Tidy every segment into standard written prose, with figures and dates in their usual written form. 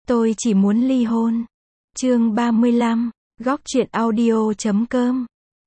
Tôi chỉ muốn ly hôn. Chương 35, góc truyện audio.com.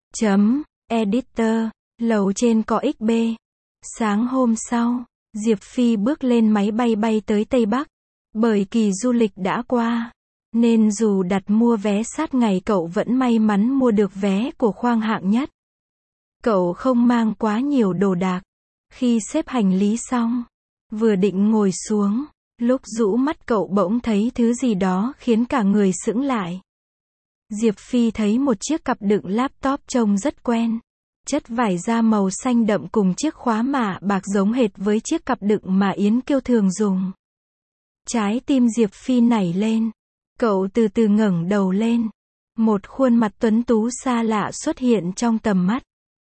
Editor, lầu trên có XB. Sáng hôm sau, Diệp Phi bước lên máy bay bay tới Tây Bắc. Bởi kỳ du lịch đã qua, nên dù đặt mua vé sát ngày cậu vẫn may mắn mua được vé của khoang hạng nhất. Cậu không mang quá nhiều đồ đạc. Khi xếp hành lý xong, vừa định ngồi xuống, lúc rũ mắt cậu bỗng thấy thứ gì đó khiến cả người sững lại. Diệp Phi thấy một chiếc cặp đựng laptop trông rất quen. Chất vải da màu xanh đậm cùng chiếc khóa mạ bạc giống hệt với chiếc cặp đựng mà Yến Kiêu thường dùng. Trái tim Diệp Phi nảy lên. Cậu từ từ ngẩng đầu lên. Một khuôn mặt tuấn tú xa lạ xuất hiện trong tầm mắt.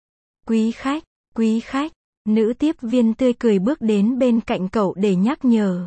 Quý khách, nữ tiếp viên tươi cười bước đến bên cạnh cậu để nhắc nhở.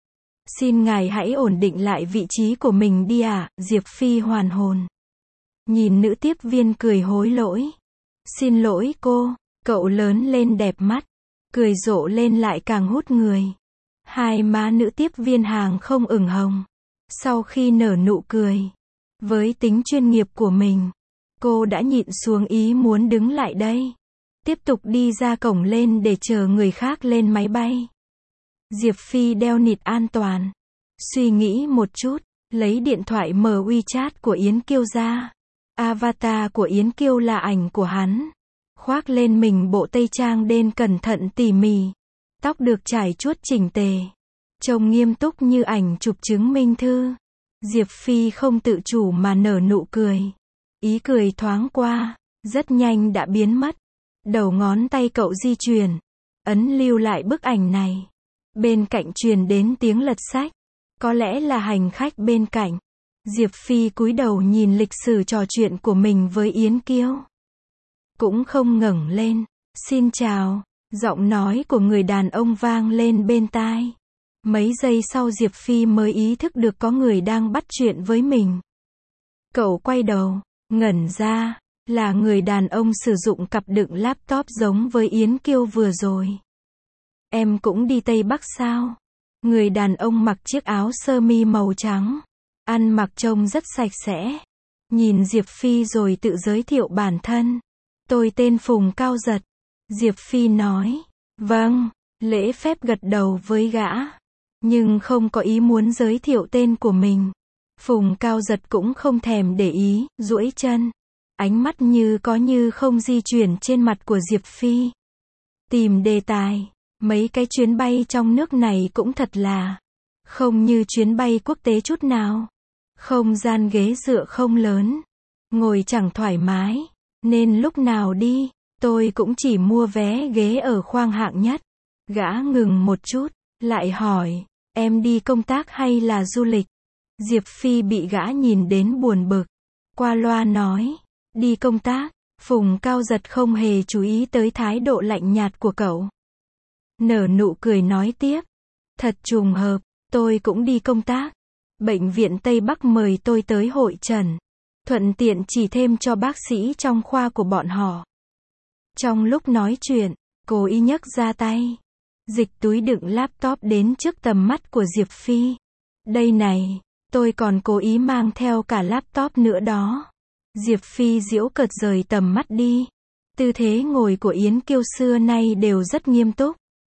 Xin ngài hãy ổn định lại vị trí của mình đi ạ. Diệp Phi hoàn hồn. Nhìn nữ tiếp viên cười hối lỗi. Xin lỗi cô, cậu lớn lên đẹp mắt. Cười rộ lên lại càng hút người. Hai má nữ tiếp viên hàng không ửng hồng. Sau khi nở nụ cười, với tính chuyên nghiệp của mình, cô đã nhịn xuống ý muốn đứng lại đây. Tiếp tục đi ra cổng lên để chờ người khác lên máy bay. Diệp Phi đeo nịt an toàn. Suy nghĩ một chút, lấy điện thoại mở WeChat của Yến Kiêu ra. Avatar của Yến Kiêu là ảnh của hắn. Khoác lên mình bộ tây trang đen cẩn thận tỉ mỉ. Tóc được trải chuốt chỉnh tề. Trông nghiêm túc như ảnh chụp chứng minh thư. Diệp Phi không tự chủ mà nở nụ cười. Ý cười thoáng qua, rất nhanh đã biến mất. Đầu ngón tay cậu di chuyển, ấn lưu lại bức ảnh này. Bên cạnh truyền đến tiếng lật sách. Có lẽ là hành khách bên cạnh. Diệp Phi cúi đầu nhìn lịch sử trò chuyện của mình với Yến Kiêu. Cũng không ngẩng lên. Xin chào. Giọng nói của người đàn ông vang lên bên tai. Mấy giây sau Diệp Phi mới ý thức được có người đang bắt chuyện với mình. Cậu quay đầu, ngẩn ra, là người đàn ông sử dụng cặp đựng laptop giống với Yến Kiêu vừa rồi. Em cũng đi Tây Bắc sao? Người đàn ông mặc chiếc áo sơ mi màu trắng. Ăn mặc trông rất sạch sẽ. Nhìn Diệp Phi rồi tự giới thiệu bản thân. Tôi tên Phùng Cao Giật. Diệp Phi nói. Vâng, lễ phép gật đầu với gã. Nhưng không có ý muốn giới thiệu tên của mình. Phùng Cao Giật cũng không thèm để ý, duỗi chân. Ánh mắt như có như không di chuyển trên mặt của Diệp Phi. Tìm đề tài. Mấy cái chuyến bay trong nước này cũng thật là không như chuyến bay quốc tế chút nào. Không gian ghế dựa không lớn. Ngồi chẳng thoải mái. Nên lúc nào đi, tôi cũng chỉ mua vé ghế ở khoang hạng nhất. Gã ngừng một chút, lại hỏi, em đi công tác hay là du lịch? Diệp Phi bị gã nhìn đến buồn bực. Qua loa nói, đi công tác. Phùng Cao Giật không hề chú ý tới thái độ lạnh nhạt của cậu. Nở nụ cười nói tiếp. Thật trùng hợp, tôi cũng đi công tác. Bệnh viện Tây Bắc mời tôi tới hội trần. Thuận tiện chỉ thêm cho bác sĩ trong khoa của bọn họ. Trong lúc nói chuyện, cố ý nhấc ra tay. Dịch túi đựng laptop đến trước tầm mắt của Diệp Phi. Đây này, tôi còn cố ý mang theo cả laptop nữa đó. Diệp Phi giễu cợt rời tầm mắt đi. Tư thế ngồi của Yến Kiêu xưa nay đều rất nghiêm túc.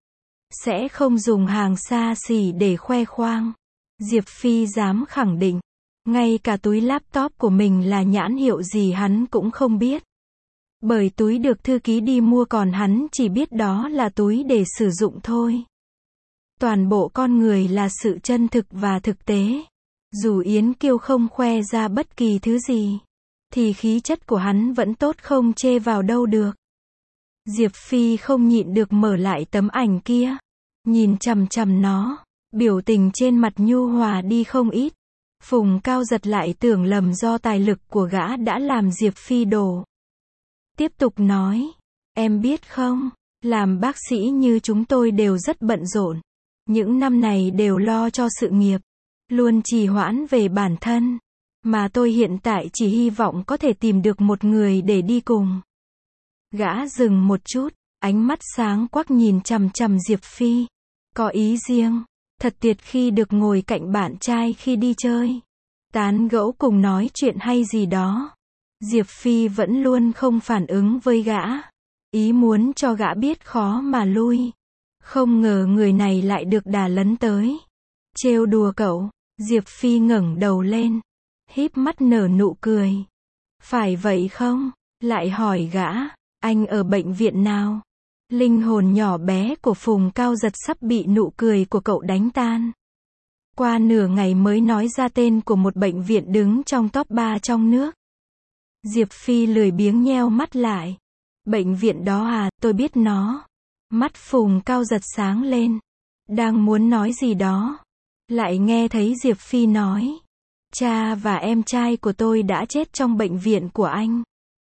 Sẽ không dùng hàng xa xỉ để khoe khoang. Diệp Phi dám khẳng định. Ngay cả túi laptop của mình là nhãn hiệu gì hắn cũng không biết. Bởi túi được thư ký đi mua còn hắn chỉ biết đó là túi để sử dụng thôi. Toàn bộ con người là sự chân thực và thực tế. Dù Yến Kiêu không khoe ra bất kỳ thứ gì, thì khí chất của hắn vẫn tốt không chê vào đâu được. Diệp Phi không nhịn được mở lại tấm ảnh kia. Nhìn chằm chằm nó, biểu tình trên mặt nhu hòa đi không ít. Phùng Cao Giật lại tưởng lầm do tài lực của gã đã làm Diệp Phi đổ. Tiếp tục nói, em biết không, làm bác sĩ như chúng tôi đều rất bận rộn. Những năm này đều lo cho sự nghiệp, luôn trì hoãn về bản thân. Mà tôi hiện tại chỉ hy vọng có thể tìm được một người để đi cùng. Gã dừng một chút, ánh mắt sáng quắc nhìn chằm chằm Diệp Phi. Có ý riêng. Thật tuyệt khi được ngồi cạnh bạn trai khi đi chơi. Tán gẫu cùng nói chuyện hay gì đó. Diệp Phi vẫn luôn không phản ứng với gã. Ý muốn cho gã biết khó mà lui. Không ngờ người này lại được đà lấn tới. Trêu đùa cậu. Diệp Phi ngẩng đầu lên. Híp mắt nở nụ cười. Phải vậy không? Lại hỏi gã. Anh ở bệnh viện nào? Linh hồn nhỏ bé của Phùng Cao Giật sắp bị nụ cười của cậu đánh tan. Qua nửa ngày mới nói ra tên của một bệnh viện đứng trong top 3 trong nước. Diệp Phi lười biếng nheo mắt lại. Bệnh viện đó à, tôi biết nó. Mắt Phùng Cao Giật sáng lên. Đang muốn nói gì đó. Lại nghe thấy Diệp Phi nói. Cha và em trai của tôi đã chết trong bệnh viện của anh.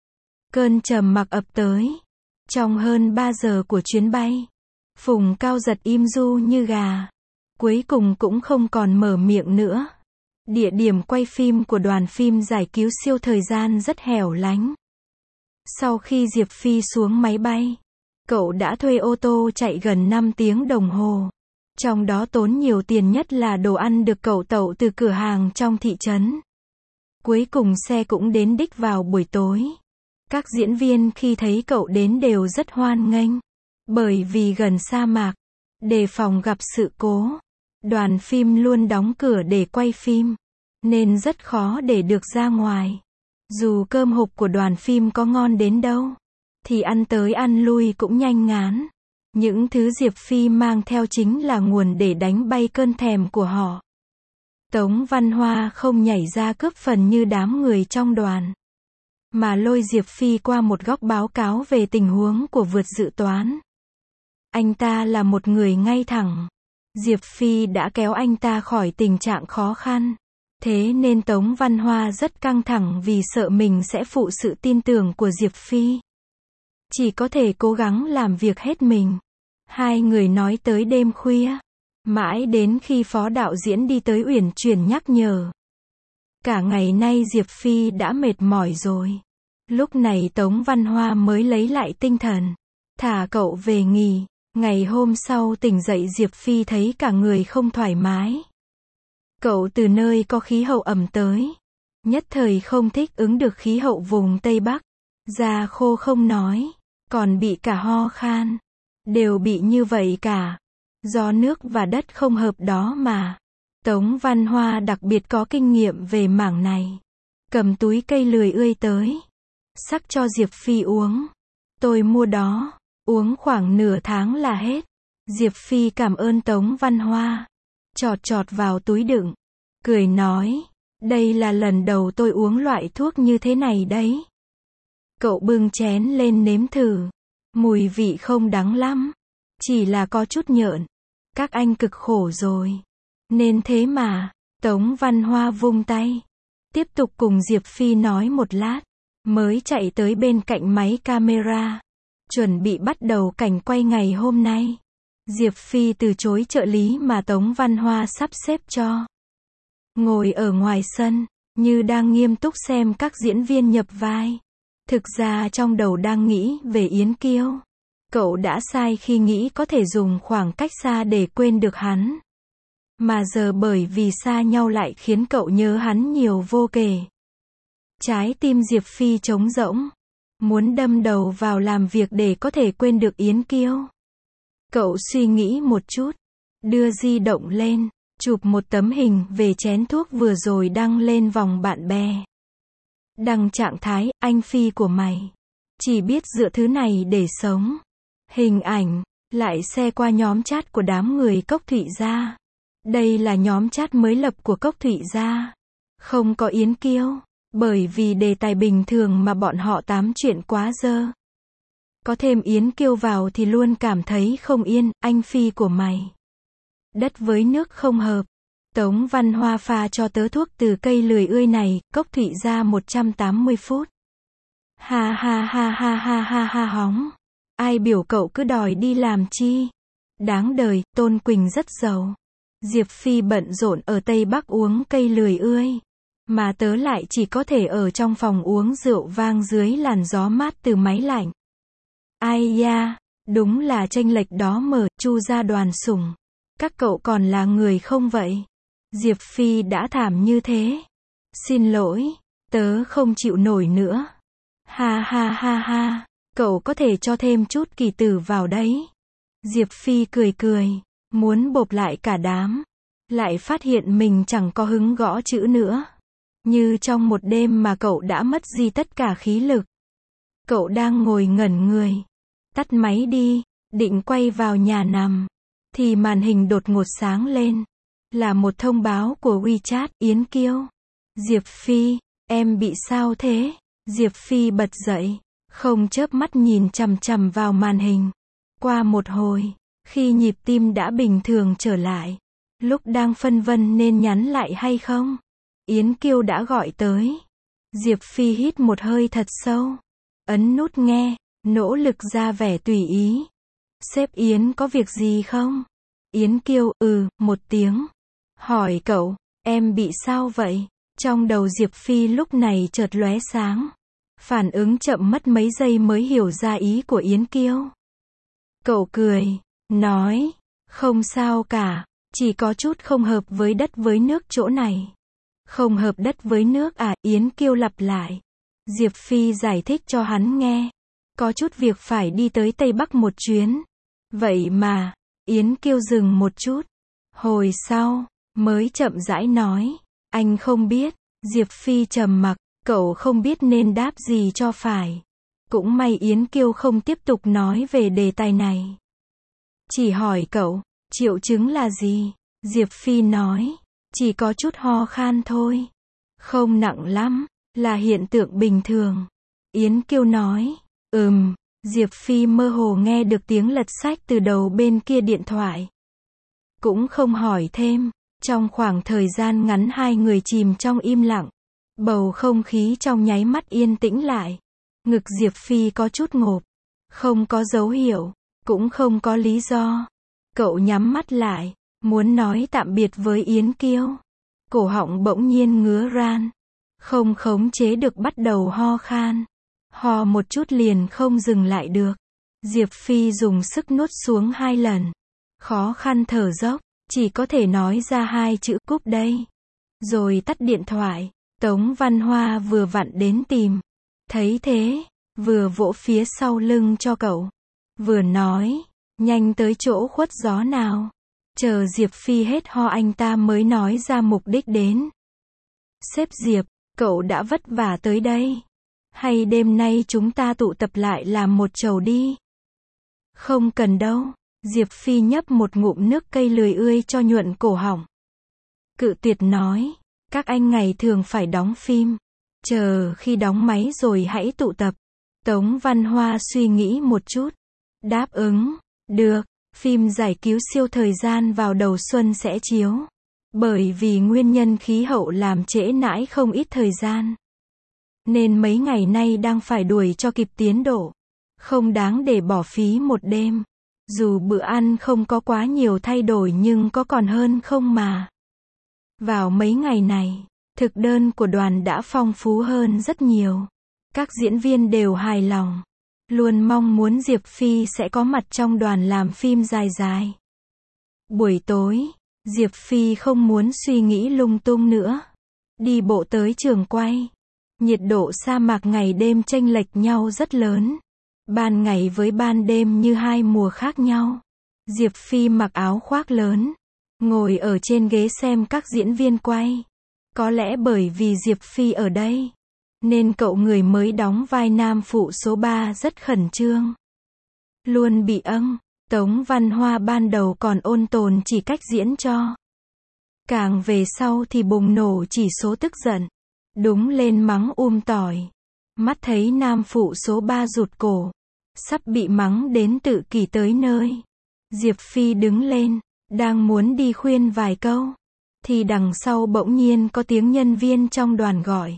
Cơn trầm mặc ập tới. Trong hơn 3 giờ của chuyến bay, Phùng Cao Giật im ru như gà. Cuối cùng cũng không còn mở miệng nữa. Địa điểm quay phim của đoàn phim giải cứu siêu thời gian rất hẻo lánh. Sau khi Diệp Phi xuống máy bay, cậu đã thuê ô tô chạy gần 5 tiếng đồng hồ. Trong đó tốn nhiều tiền nhất là đồ ăn được cậu tậu từ cửa hàng trong thị trấn. Cuối cùng xe cũng đến đích vào buổi tối. Các diễn viên khi thấy cậu đến đều rất hoan nghênh. Bởi vì gần sa mạc, đề phòng gặp sự cố, đoàn phim luôn đóng cửa để quay phim, nên rất khó để được ra ngoài. Dù cơm hộp của đoàn phim có ngon đến đâu, thì ăn tới ăn lui cũng nhanh ngán. Những thứ Diệp Phi mang theo chính là nguồn để đánh bay cơn thèm của họ. Tống Văn Hoa không nhảy ra cướp phần như đám người trong đoàn, mà lôi Diệp Phi qua một góc báo cáo về tình huống của vượt dự toán. Anh ta là một người ngay thẳng. Diệp Phi đã kéo anh ta khỏi tình trạng khó khăn. Thế nên Tống Văn Hoa rất căng thẳng vì sợ mình sẽ phụ sự tin tưởng của Diệp Phi. Chỉ có thể cố gắng làm việc hết mình. Hai người nói tới đêm khuya. Mãi đến khi phó đạo diễn đi tới uyển chuyển nhắc nhở. Cả ngày nay Diệp Phi đã mệt mỏi rồi. Lúc này Tống Văn Hoa mới lấy lại tinh thần. Thả cậu về nghỉ. Ngày hôm sau tỉnh dậy Diệp Phi thấy cả người không thoải mái. Cậu từ nơi có khí hậu ẩm tới. Nhất thời không thích ứng được khí hậu vùng Tây Bắc. Da khô không nói. Còn bị cả ho khan. Đều bị như vậy cả. Do nước và đất không hợp đó mà. Tống Văn Hoa đặc biệt có kinh nghiệm về mảng này. Cầm túi cây lười ươi tới. Sắc cho Diệp Phi uống. Tôi mua đó. Uống khoảng nửa tháng là hết. Diệp Phi cảm ơn Tống Văn Hoa. Chọt vào túi đựng. Cười nói. Đây là lần đầu tôi uống loại thuốc như thế này đấy. Cậu bưng chén lên nếm thử. Mùi vị không đắng lắm. Chỉ là có chút nhợn. Các anh cực khổ rồi. Nên thế mà. Tống Văn Hoa vung tay. Tiếp tục cùng Diệp Phi nói một lát. Mới chạy tới bên cạnh máy camera. Chuẩn bị bắt đầu cảnh quay ngày hôm nay. Diệp Phi từ chối trợ lý mà Tống Văn Hoa sắp xếp cho. Ngồi ở ngoài sân, như đang nghiêm túc xem các diễn viên nhập vai. Thực ra trong đầu đang nghĩ về Yến Kiêu. Cậu đã sai khi nghĩ có thể dùng khoảng cách xa để quên được hắn. Mà giờ bởi vì xa nhau lại khiến cậu nhớ hắn nhiều vô kể. Trái tim Diệp Phi trống rỗng. Muốn đâm đầu vào làm việc để có thể quên được Yến Kiêu. Cậu suy nghĩ một chút. Đưa di động lên. Chụp một tấm hình về chén thuốc vừa rồi đăng lên vòng bạn bè. Đăng trạng thái, anh Phi của mày. Chỉ biết dựa thứ này để sống. Hình ảnh. Lại xe qua nhóm chat của đám người Cốc Thụy Gia. Đây là nhóm chat mới lập của Cốc Thụy Gia. Không có Yến Kiêu. Bởi vì đề tài bình thường mà bọn họ tám chuyện quá dơ. Có thêm Yến Kiêu vào thì luôn cảm thấy không yên, anh Phi của mày. Đất với nước không hợp. Tống Văn Hoa pha cho tớ thuốc từ cây lười ươi này, Cốc Thụy Gia 180 phút. Ha ha ha ha ha ha ha hóng. Ai biểu cậu cứ đòi đi làm chi? Đáng đời, Tôn Quỳnh rất giàu. Diệp Phi bận rộn ở Tây Bắc uống cây lười ươi. Mà tớ lại chỉ có thể ở trong phòng uống rượu vang dưới làn gió mát từ máy lạnh. Ai da, đúng là chênh lệch đó mở, Chu gia đoàn sủng. Các cậu còn là người không vậy? Diệp Phi đã thảm như thế. Xin lỗi, tớ không chịu nổi nữa. Ha ha ha ha, cậu có thể cho thêm chút kỳ tử vào đấy. Diệp Phi cười cười, muốn bộp lại cả đám. Lại phát hiện mình chẳng có hứng gõ chữ nữa. Như trong một đêm mà cậu đã mất đi tất cả khí lực. Cậu đang ngồi ngẩn người. Tắt máy đi, định quay vào nhà nằm. Thì màn hình đột ngột sáng lên. Là một thông báo của WeChat, Yến Kiêu. Diệp Phi, em bị sao thế? Diệp Phi bật dậy, không chớp mắt nhìn chằm chằm vào màn hình. Qua một hồi, khi nhịp tim đã bình thường trở lại, lúc đang phân vân nên nhắn lại hay không, Yến Kiêu đã gọi tới. Diệp Phi hít một hơi thật sâu, ấn nút nghe, nỗ lực ra vẻ tùy ý. Sếp Yến có việc gì không? Yến Kiêu, một tiếng. Hỏi cậu, em bị sao vậy? Trong đầu Diệp Phi lúc này chợt lóe sáng. Phản ứng chậm mất mấy giây mới hiểu ra ý của Yến Kiêu. Cậu cười, nói, không sao cả, chỉ có chút không hợp với đất với nước chỗ này. Không hợp đất với nước à? Yến Kiêu lặp lại. Diệp Phi giải thích cho hắn nghe. Có chút việc phải đi tới Tây Bắc một chuyến. Vậy mà, Yến Kiêu dừng một chút. Hồi sau, mới chậm rãi nói. Anh không biết. Diệp Phi trầm mặc, cậu không biết nên đáp gì cho phải. Cũng may Yến Kiêu không tiếp tục nói về đề tài này. Chỉ hỏi cậu, triệu chứng là gì? Diệp Phi nói, chỉ có chút ho khan thôi. Không nặng lắm, là hiện tượng bình thường. Yến Kiêu nói, Diệp Phi mơ hồ nghe được tiếng lật sách từ đầu bên kia điện thoại. Cũng không hỏi thêm. Trong khoảng thời gian ngắn hai người chìm trong im lặng. Bầu không khí trong nháy mắt yên tĩnh lại. Ngực Diệp Phi có chút ngộp. Không có dấu hiệu, cũng không có lý do. Cậu nhắm mắt lại, muốn nói tạm biệt với Yến Kiêu. Cổ họng bỗng nhiên ngứa ran. Không khống chế được bắt đầu ho khan. Ho một chút liền không dừng lại được. Diệp Phi dùng sức nuốt xuống 2 lần. Khó khăn thở dốc. Chỉ có thể nói ra 2 chữ cúp đây. Rồi tắt điện thoại. Tống Văn Hoa vừa vặn đến tìm. Thấy thế, vừa vỗ phía sau lưng cho cậu. Vừa nói, nhanh tới chỗ khuất gió nào. Chờ Diệp Phi hết ho anh ta mới nói ra mục đích đến. Sếp Diệp, cậu đã vất vả tới đây. Hay đêm nay chúng ta tụ tập lại làm một chầu đi. Không cần đâu. Diệp Phi nhấp một ngụm nước cây lười ươi cho nhuận cổ họng. Cự tuyệt nói, các anh ngày thường phải đóng phim. Chờ khi đóng máy rồi hãy tụ tập. Tống Văn Hoa suy nghĩ một chút. Đáp ứng, được, phim giải cứu siêu thời gian vào đầu xuân sẽ chiếu. Bởi vì nguyên nhân khí hậu làm trễ nải không ít thời gian. Nên mấy ngày nay đang phải đuổi cho kịp tiến độ. Không đáng để bỏ phí một đêm. Dù bữa ăn không có quá nhiều thay đổi nhưng có còn hơn không mà. Vào mấy ngày này, thực đơn của đoàn đã phong phú hơn rất nhiều. Các diễn viên đều hài lòng. Luôn mong muốn Diệp Phi sẽ có mặt trong đoàn làm phim dài dài. Buổi tối, Diệp Phi không muốn suy nghĩ lung tung nữa. Đi bộ tới trường quay. Nhiệt độ sa mạc ngày đêm chênh lệch nhau rất lớn. Ban ngày với ban đêm như 2 mùa khác nhau. Diệp Phi mặc áo khoác lớn. Ngồi ở trên ghế xem các diễn viên quay. Có lẽ bởi vì Diệp Phi ở đây. Nên cậu người mới đóng vai nam phụ số 3 rất khẩn trương. Luôn bị Tống Văn Hoa ban đầu còn ôn tồn chỉ cách diễn cho. Càng về sau thì bùng nổ chỉ số tức giận. Đúng lên mắng tỏi. Mắt thấy nam phụ số 3 rụt cổ. Sắp bị mắng đến tự kỷ tới nơi. Diệp Phi đứng lên, đang muốn đi khuyên vài câu. Thì đằng sau bỗng nhiên có tiếng nhân viên trong đoàn gọi.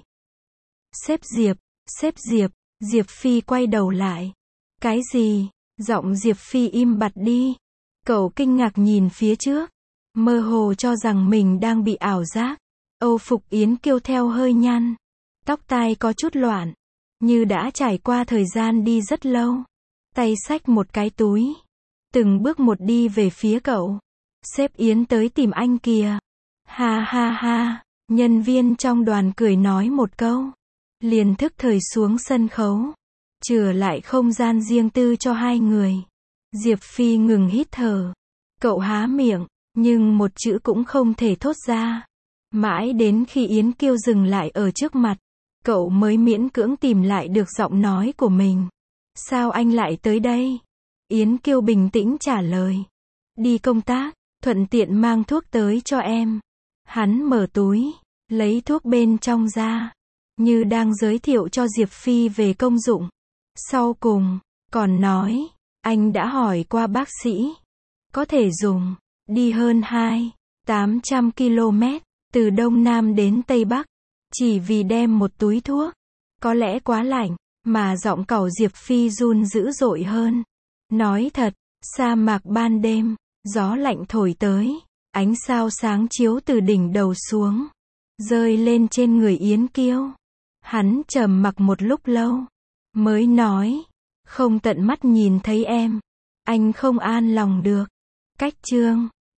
Sếp Diệp, sếp Diệp. Diệp Phi quay đầu lại. Cái gì? Giọng Diệp Phi im bặt đi. Cậu kinh ngạc nhìn phía trước. Mơ hồ cho rằng mình đang bị ảo giác. Âu phục Yến Kiêu theo hơi nhăn. Tóc tai có chút loạn. Như đã trải qua thời gian đi rất lâu. Tay xách một cái túi. Từng bước một đi về phía cậu. Sếp Yến tới tìm anh kìa. Ha ha ha, nhân viên trong đoàn cười nói một câu. Liền thức thời xuống sân khấu. Chừa lại không gian riêng tư cho hai người. Diệp Phi ngừng hít thở. Cậu há miệng, nhưng một chữ cũng không thể thốt ra. Mãi đến khi Yến Kiêu dừng lại ở trước mặt, cậu mới miễn cưỡng tìm lại được giọng nói của mình. Sao anh lại tới đây? Yến Kiêu bình tĩnh trả lời. Đi công tác, thuận tiện mang thuốc tới cho em. Hắn mở túi, lấy thuốc bên trong ra, như đang giới thiệu cho Diệp Phi về công dụng. Sau cùng, còn nói, anh đã hỏi qua bác sĩ. Có thể dùng, đi hơn 800 km, từ Đông Nam đến Tây Bắc, chỉ vì đem một túi thuốc. Có lẽ quá lạnh, mà giọng cẩu Diệp Phi run dữ dội hơn. Nói thật, sa mạc ban đêm, gió lạnh thổi tới, ánh sao sáng chiếu từ đỉnh đầu xuống, rơi lên trên người Yến Kiêu. Hắn trầm mặc một lúc lâu, mới nói, không tận mắt nhìn thấy em, anh không an lòng được. Cách chương